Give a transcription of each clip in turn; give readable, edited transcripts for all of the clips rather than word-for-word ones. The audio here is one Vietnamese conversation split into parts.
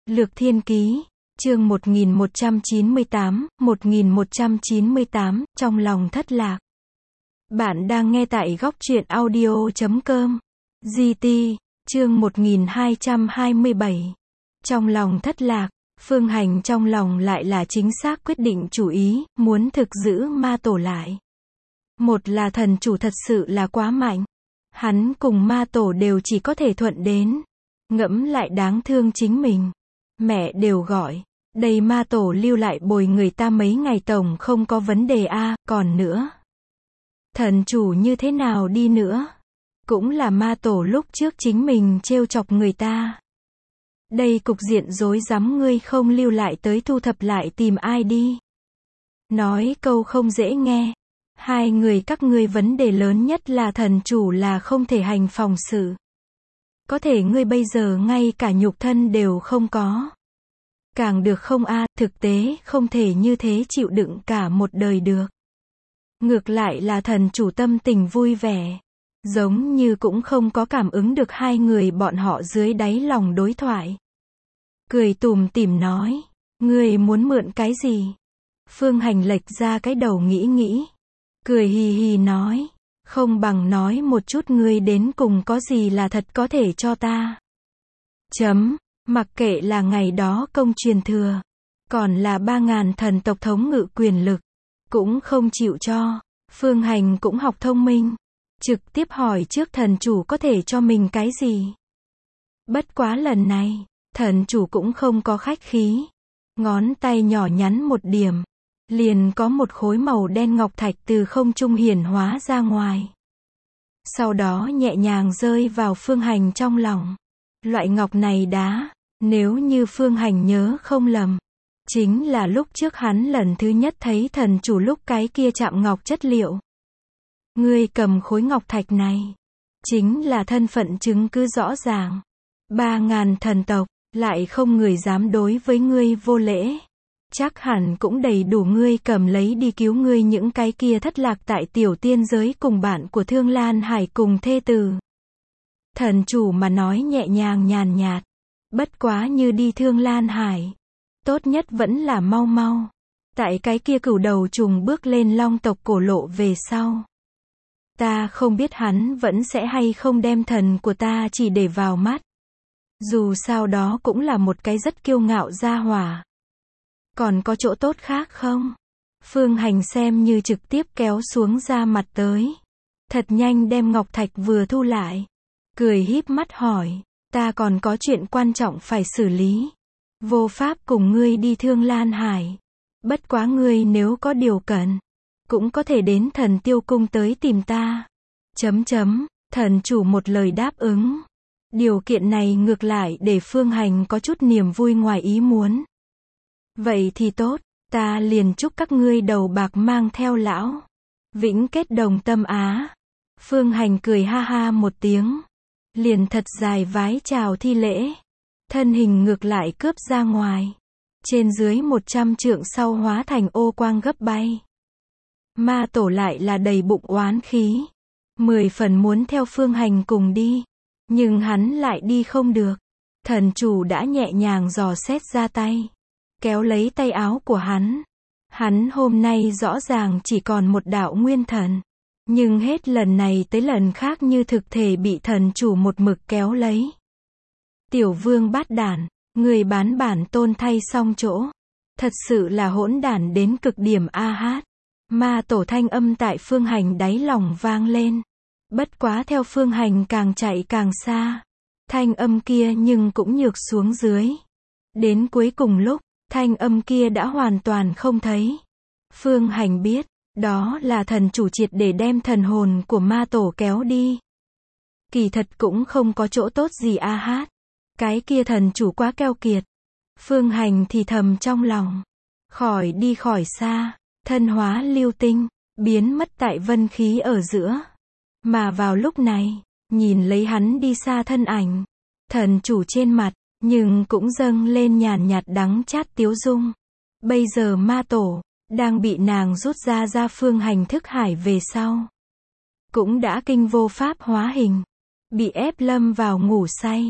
Lược Thiên Ký, chương 1198, trong lòng thất lạc. Bạn đang nghe tại góc truyện audio.com. GT, chương 1227. Trong lòng thất lạc, Phương Hành trong lòng lại là chính xác quyết định chủ ý, muốn thực giữ ma tổ lại. Một là thần chủ thật sự là quá mạnh. Hắn cùng ma tổ đều chỉ có thể thuận đến. Ngẫm lại đáng thương chính mình. Mẹ đều gọi. Đây ma tổ lưu lại bồi người ta mấy ngày tổng không có vấn đề a, còn nữa. Thần chủ như thế nào đi nữa? Cũng là ma tổ lúc trước chính mình trêu chọc người ta. Đây cục diện rối rắm ngươi không lưu lại tới thu thập lại tìm ai đi. Nói câu không dễ nghe. Hai người các ngươi vấn đề lớn nhất là thần chủ là không thể hành phòng sự. Có thể ngươi bây giờ ngay cả nhục thân đều không có. Càng được không a, thực tế không thể như thế chịu đựng cả một đời được. Ngược lại là thần chủ tâm tình vui vẻ. Giống như cũng không có cảm ứng được hai người bọn họ dưới đáy lòng đối thoại. Cười tủm tỉm nói. Ngươi muốn mượn cái gì? Phương Hành lệch ra cái đầu nghĩ. Cười hì hì nói. Không bằng nói một chút ngươi đến cùng có gì là thật có thể cho ta. Mặc kệ là ngày đó công truyền thừa. Còn là 3.000 thần tộc thống ngự quyền lực. Cũng không chịu cho. Phương Hành cũng học thông minh. Trực tiếp hỏi trước thần chủ có thể cho mình cái gì. Bất quá lần này, thần chủ cũng không có khách khí. Ngón tay nhỏ nhắn một điểm. Liền có một khối màu đen ngọc thạch từ không trung hiển hóa ra ngoài. Sau đó nhẹ nhàng rơi vào Phương Hành trong lòng. Loại ngọc này đá, nếu như Phương Hành nhớ không lầm, chính là lúc trước hắn lần thứ nhất thấy thần chủ lúc cái kia chạm ngọc chất liệu. Ngươi cầm khối ngọc thạch này, chính là thân phận chứng cứ rõ ràng. 3.000 thần tộc, lại không người dám đối với ngươi vô lễ. Chắc hẳn cũng đầy đủ ngươi cầm lấy đi cứu ngươi những cái kia thất lạc tại tiểu tiên giới cùng bạn của Thương Lan Hải cùng thê tử. Thần chủ mà nói nhẹ nhàng nhàn nhạt. Bất quá như đi Thương Lan Hải. Tốt nhất vẫn là mau. Tại cái kia cửu đầu trùng bước lên long tộc cổ lộ về sau. Ta không biết hắn vẫn sẽ hay không đem thần của ta chỉ để vào mắt. Dù sao đó cũng là một cái rất kiêu ngạo gia hỏa. Còn có chỗ tốt khác không? Phương Hành xem như trực tiếp kéo xuống ra mặt tới. Thật nhanh đem ngọc thạch vừa thu lại. Cười híp mắt hỏi. Ta còn có chuyện quan trọng phải xử lý. Vô pháp cùng ngươi đi Thương Lan Hải. Bất quá ngươi nếu có điều cần. Cũng có thể đến thần tiêu cung tới tìm ta. Thần chủ một lời đáp ứng. Điều kiện này ngược lại để Phương Hành có chút niềm vui ngoài ý muốn. Vậy thì tốt, ta liền chúc các ngươi đầu bạc mang theo lão. Vĩnh kết đồng tâm á. Phương Hành cười ha ha một tiếng. Liền thật dài vái chào thi lễ. Thân hình ngược lại cướp ra ngoài. Trên dưới 100 trượng sau hóa thành ô quang gấp bay. Ma tổ lại là đầy bụng oán khí. 10 phần muốn theo Phương Hành cùng đi. Nhưng hắn lại đi không được. Thần chủ đã nhẹ nhàng dò xét ra tay. Kéo lấy tay áo của hắn. Hắn hôm nay rõ ràng chỉ còn một đạo nguyên thần. Nhưng hết lần này tới lần khác như thực thể bị thần chủ một mực kéo lấy. Tiểu vương bát đản, người bán bản tôn thay xong chỗ. Thật sự là hỗn đản đến cực điểm a hát. Ma tổ thanh âm tại Phương Hành đáy lòng vang lên. Bất quá theo Phương Hành càng chạy càng xa. Thanh âm kia nhưng cũng nhược xuống dưới. Đến cuối cùng lúc, thanh âm kia đã hoàn toàn không thấy. Phương Hành biết, đó là thần chủ triệt để đem thần hồn của ma tổ kéo đi. Kỳ thật cũng không có chỗ tốt gì a hát. Cái kia thần chủ quá keo kiệt. Phương Hành thì thầm trong lòng. Khỏi đi khỏi xa, thân hóa lưu tinh, biến mất tại vân khí ở giữa. Mà vào lúc này, nhìn lấy hắn đi xa thân ảnh. Thần chủ trên mặt, nhưng cũng dâng lên nhàn nhạt đắng chát tiếu dung. Bây giờ ma tổ, đang bị nàng rút ra Phương Hành thức hải về sau. Cũng đã kinh vô pháp hóa hình. Bị ép lâm vào ngủ say.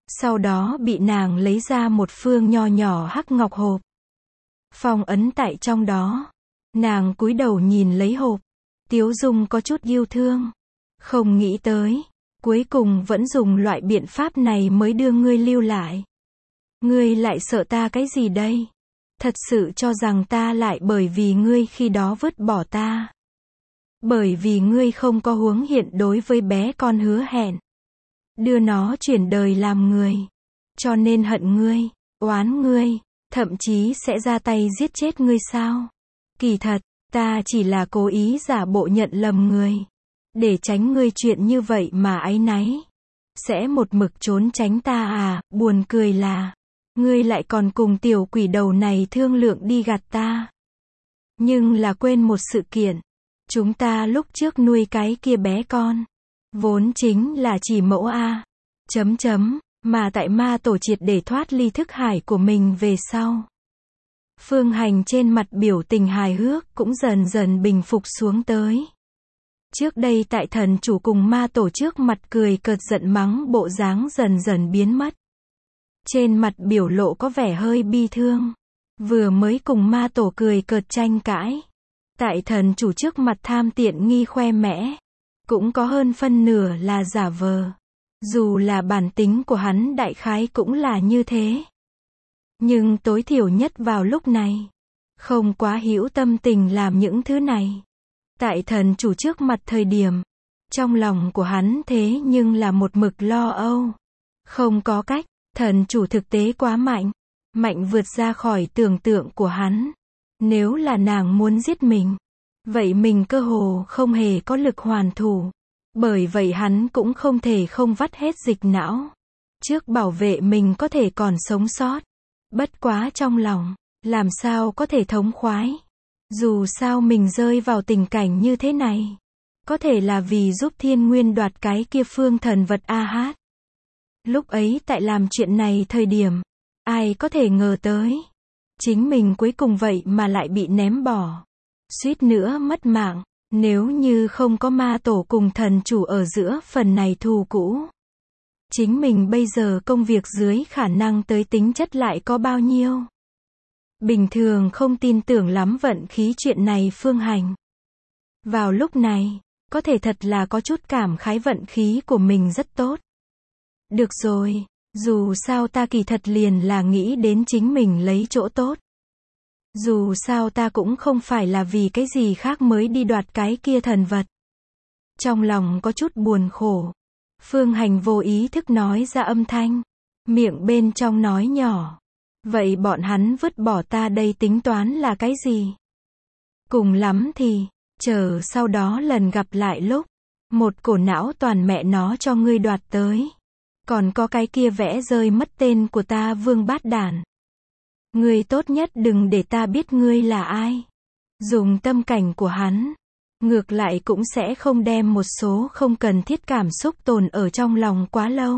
Sau đó bị nàng lấy ra một phương nho nhỏ hắc ngọc hộp. Phong ấn tại trong đó. Nàng cúi đầu nhìn lấy hộp. Tiếu dung có chút yêu thương. Không nghĩ tới. Cuối cùng vẫn dùng loại biện pháp này mới đưa ngươi lưu lại. Ngươi lại sợ ta cái gì đây? Thật sự cho rằng ta lại bởi vì ngươi khi đó vứt bỏ ta. Bởi vì ngươi không có huống hiện đối với bé con hứa hẹn. Đưa nó chuyển đời làm người. Cho nên hận ngươi, oán ngươi, thậm chí sẽ ra tay giết chết ngươi sao? Kỳ thật, ta chỉ là cố ý giả bộ nhận lầm người. Để tránh ngươi chuyện như vậy mà áy náy. Sẽ một mực trốn tránh ta à, buồn cười là. Ngươi lại còn cùng tiểu quỷ đầu này thương lượng đi gạt ta. Nhưng là quên một sự kiện. Chúng ta lúc trước nuôi cái kia bé con. Vốn chính là chỉ mẫu A. Mà tại ma tổ triệt để thoát ly thức hải của mình về sau. Phương Hành trên mặt biểu tình hài hước cũng dần dần bình phục xuống tới. Trước đây tại thần chủ cùng ma tổ trước mặt cười cợt giận mắng bộ dáng dần dần biến mất. Trên mặt biểu lộ có vẻ hơi bi thương. Vừa mới cùng ma tổ cười cợt tranh cãi. Tại thần chủ trước mặt tham tiện nghi khoe mẽ. Cũng có hơn phân nửa là giả vờ. Dù là bản tính của hắn đại khái cũng là như thế. Nhưng tối thiểu nhất vào lúc này. Không quá hữu tâm tình làm những thứ này. Tại thần chủ trước mặt thời điểm. Trong lòng của hắn thế nhưng là một mực lo âu. Không có cách. Thần chủ thực tế quá mạnh. Mạnh vượt ra khỏi tưởng tượng của hắn. Nếu là nàng muốn giết mình. Vậy mình cơ hồ không hề có lực hoàn thủ. Bởi vậy hắn cũng không thể không vắt hết dịch não. Trước bảo vệ mình có thể còn sống sót. Bất quá trong lòng. Làm sao có thể thống khoái. Dù sao mình rơi vào tình cảnh như thế này. Có thể là vì giúp Thiên Nguyên đoạt cái kia phương thần vật A-hát. Lúc ấy tại làm chuyện này thời điểm. Ai có thể ngờ tới. Chính mình cuối cùng vậy mà lại bị ném bỏ. Suýt nữa mất mạng. Nếu như không có ma tổ cùng thần chủ ở giữa phần này thù cũ. Chính mình bây giờ công việc dưới khả năng tới tính chất lại có bao nhiêu. Bình thường không tin tưởng lắm vận khí chuyện này Phương Hành. Vào lúc này, có thể thật là có chút cảm khái vận khí của mình rất tốt. Được rồi, dù sao ta kỳ thật liền là nghĩ đến chính mình lấy chỗ tốt. Dù sao ta cũng không phải là vì cái gì khác mới đi đoạt cái kia thần vật. Trong lòng có chút buồn khổ. Phương Hành vô ý thức nói ra âm thanh. Miệng bên trong nói nhỏ. Vậy bọn hắn vứt bỏ ta đây tính toán là cái gì? Cùng lắm thì, chờ sau đó lần gặp lại lúc. Một cổ não toàn mẹ nó cho ngươi đoạt tới. Còn có cái kia vẽ rơi mất tên của ta vương bát đản. Ngươi tốt nhất đừng để ta biết ngươi là ai. Dùng tâm cảnh của hắn. Ngược lại cũng sẽ không đem một số không cần thiết cảm xúc tồn ở trong lòng quá lâu.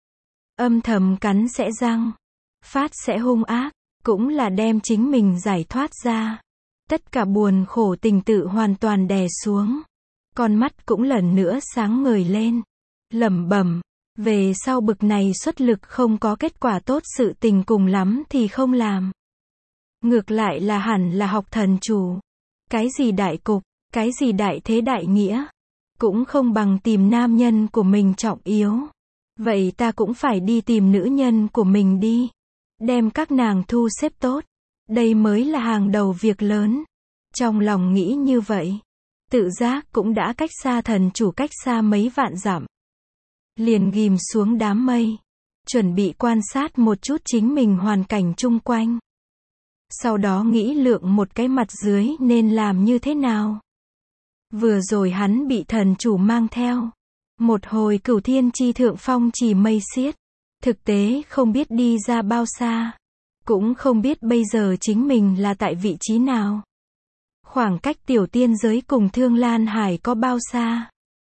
Âm thầm cắn sẽ răng. Phát sẽ hung ác. Cũng là đem chính mình giải thoát ra. Tất cả buồn khổ tình tự hoàn toàn đè xuống. Con mắt cũng lần nữa sáng ngời lên. Lẩm bẩm. Về sau bực này xuất lực không có kết quả tốt sự tình cùng lắm thì không làm. Ngược lại là hẳn là học thần chủ. Cái gì đại cục, cái gì đại thế đại nghĩa. Cũng không bằng tìm nam nhân của mình trọng yếu. Vậy ta cũng phải đi tìm nữ nhân của mình đi. Đem các nàng thu xếp tốt. Đây mới là hàng đầu việc lớn. Trong lòng nghĩ như vậy. Tự giác cũng đã cách xa thần chủ cách xa mấy vạn dặm. Liền ghim xuống đám mây. Chuẩn bị quan sát một chút chính mình hoàn cảnh chung quanh. Sau đó nghĩ lượng một cái mặt dưới nên làm như thế nào. Vừa rồi hắn bị thần chủ mang theo. Một hồi Cửu Thiên Chi Thượng Phong chỉ mây xiết. Thực tế không biết đi ra bao xa. Cũng không biết bây giờ chính mình là tại vị trí nào. Khoảng cách tiểu tiên giới cùng Thương Lan Hải có bao xa.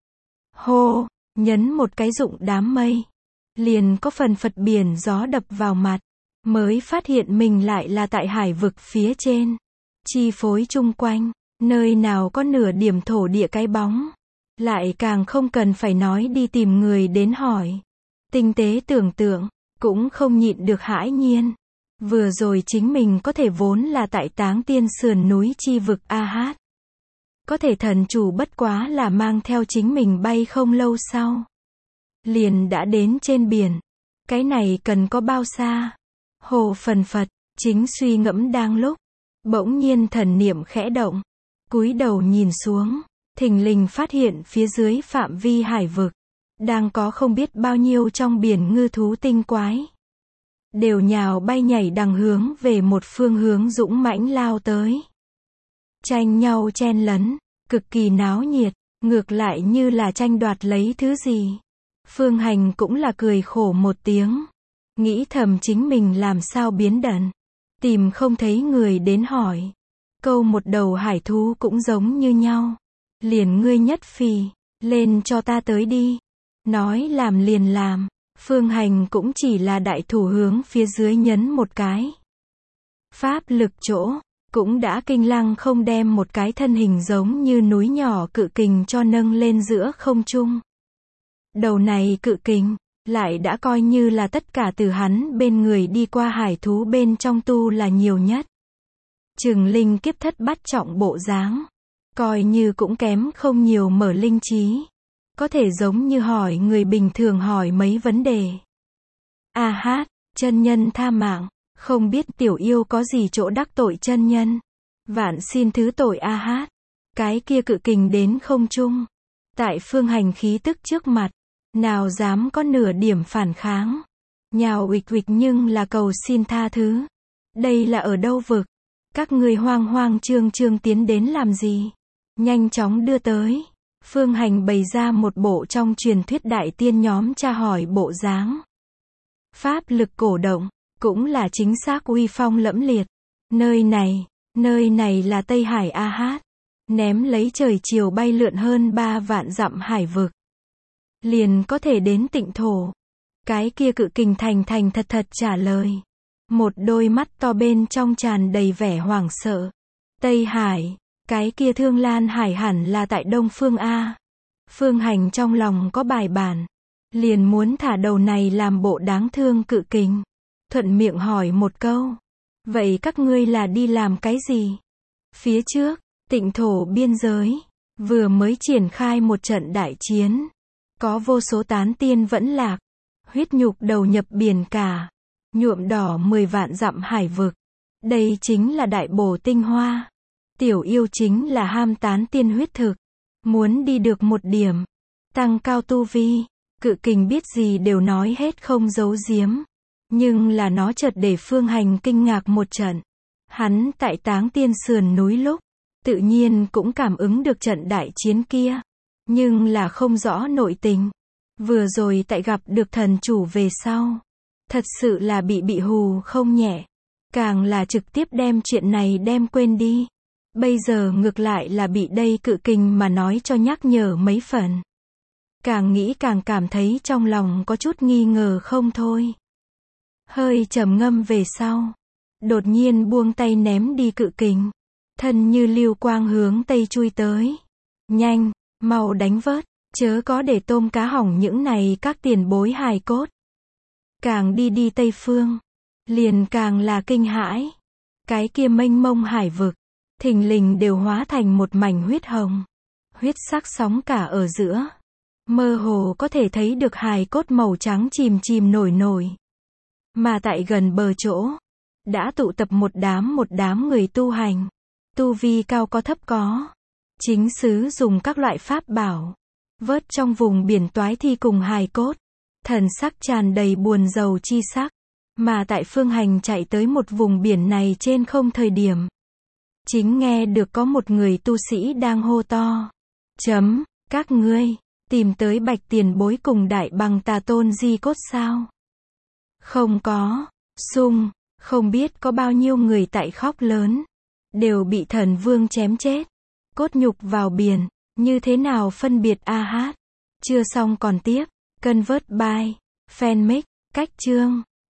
Hô, nhấn một cái rụng đám mây. Liền có phần phật biển gió đập vào mặt. Mới phát hiện mình lại là tại hải vực phía trên. Chi phối chung quanh. Nơi nào có nửa điểm thổ địa cái bóng. Lại càng không cần phải nói đi tìm người đến hỏi. Tinh tế tưởng tượng. cũng không nhịn được hãi nhiên. Vừa rồi chính mình có thể vốn là tại Táng Tiên sườn núi chi vực A-hát. Có thể thần chủ bất quá là mang theo chính mình bay không lâu sau. Liền đã đến trên biển. Cái này cần có bao xa? Hồ phần phật, chính suy ngẫm đang lúc. Bỗng nhiên thần niệm khẽ động. Cúi đầu nhìn xuống. Thình lình phát hiện phía dưới phạm vi hải vực. Đang có không biết bao nhiêu trong biển ngư thú tinh quái. Đều nhào bay nhảy đằng hướng về một phương hướng dũng mãnh lao tới. Tranh nhau chen lấn, cực kỳ náo nhiệt, ngược lại như là tranh đoạt lấy thứ gì. Phương Hành cũng là cười khổ một tiếng. Nghĩ thầm chính mình làm sao biến đần. Tìm không thấy người đến hỏi. Câu một đầu hải thú cũng giống như nhau. Liền ngươi nhất phì, lên cho ta tới đi. Nói làm liền làm. Phương Hành cũng chỉ là đại thủ hướng phía dưới nhấn một cái. Pháp lực chỗ, cũng đã kinh lăng không đem một cái thân hình giống như núi nhỏ cự kình cho nâng lên giữa không trung. Đầu này cự kình, lại đã coi như là tất cả từ hắn bên người đi qua hải thú bên trong tu là nhiều nhất. Chừng linh kiếp thất bát trọng bộ dáng. Coi như cũng kém không nhiều mở linh trí. Có thể giống như hỏi người bình thường hỏi mấy vấn đề. A-hát, chân nhân tha mạng, không biết tiểu yêu có gì chỗ đắc tội chân nhân. Vạn xin thứ tội A-hát. Cái kia cự kình đến không trung. Tại Phương Hành khí tức trước mặt, nào dám có nửa điểm phản kháng. Nhào uịch uịch nhưng là cầu xin tha thứ. Đây là ở đâu vực? Các người hoang hoang trương trương tiến đến làm gì? Nhanh chóng đưa tới. Phương Hành bày ra một bộ trong truyền thuyết đại tiên nhóm tra hỏi bộ dáng. Pháp lực cổ động, cũng là chính xác uy phong lẫm liệt. Nơi này là Tây Hải A-hát. Ném lấy trời chiều bay lượn hơn 3 vạn dặm hải vực. Liền có thể đến Tịnh thổ. Cái kia cự kình thành thật trả lời. Một đôi mắt to bên trong tràn đầy vẻ hoảng sợ. Tây Hải, cái kia Thương Lan Hải hẳn là tại Đông Phương A. Phương Hành trong lòng có bài bản. Liền muốn thả đầu này làm bộ đáng thương cự kình. Thuận miệng hỏi một câu. Vậy các ngươi là đi làm cái gì? Phía trước, Tịnh thổ biên giới, vừa mới triển khai một trận đại chiến. Có vô số tán tiên vẫn lạc. Huyết nhục đầu nhập biển cả. Nhuộm đỏ 10 vạn dặm hải vực. Đây chính là đại bổ tinh hoa. Tiểu yêu chính là ham tán tiên huyết thực. Muốn đi được một điểm. Tăng cao tu vi. Cự kình biết gì đều nói hết không giấu giếm. Nhưng là nó chợt để Phương Hành kinh ngạc một trận. Hắn tại Táng Tiên sườn núi lúc. Tự nhiên cũng cảm ứng được trận đại chiến kia. Nhưng là không rõ nội tình. Vừa rồi tại gặp được thần chủ về sau. Thật sự là bị hù không nhẹ. Càng là trực tiếp đem chuyện này đem quên đi. Bây giờ ngược lại là bị đây cự kình mà nói cho nhắc nhở mấy phần. Càng nghĩ càng cảm thấy trong lòng có chút nghi ngờ không thôi. Hơi trầm ngâm về sau. Đột nhiên buông tay ném đi cự kình. Thân như lưu quang hướng tây chui tới. Nhanh, mau đánh vớt, chớ có để tôm cá hỏng những này các tiền bối hài cốt. Càng đi tây phương, liền càng là kinh hãi. Cái kia mênh mông hải vực, thình lình đều hóa thành một mảnh huyết hồng. Huyết sắc sóng cả ở giữa. Mơ hồ có thể thấy được hài cốt màu trắng chìm nổi. Mà tại gần bờ chỗ, đã tụ tập một đám người tu hành. Tu vi cao có thấp có. Chính xứ dùng các loại pháp bảo. Vớt trong vùng biển toái thi cùng hài cốt. Thần sắc tràn đầy buồn rầu chi sắc. Mà tại Phương Hành chạy tới một vùng biển này trên không thời điểm. Chính nghe được có một người tu sĩ đang hô to. Các ngươi, tìm tới Bạch tiền bối cùng Đại Bằng Tà Tôn di cốt sao? Không có, không biết có bao nhiêu người tại khóc lớn. Đều bị thần vương chém chết. Cốt nhục vào biển, như thế nào phân biệt A-hát? Chưa xong còn tiếp. Convert by Fanmix, cách chương.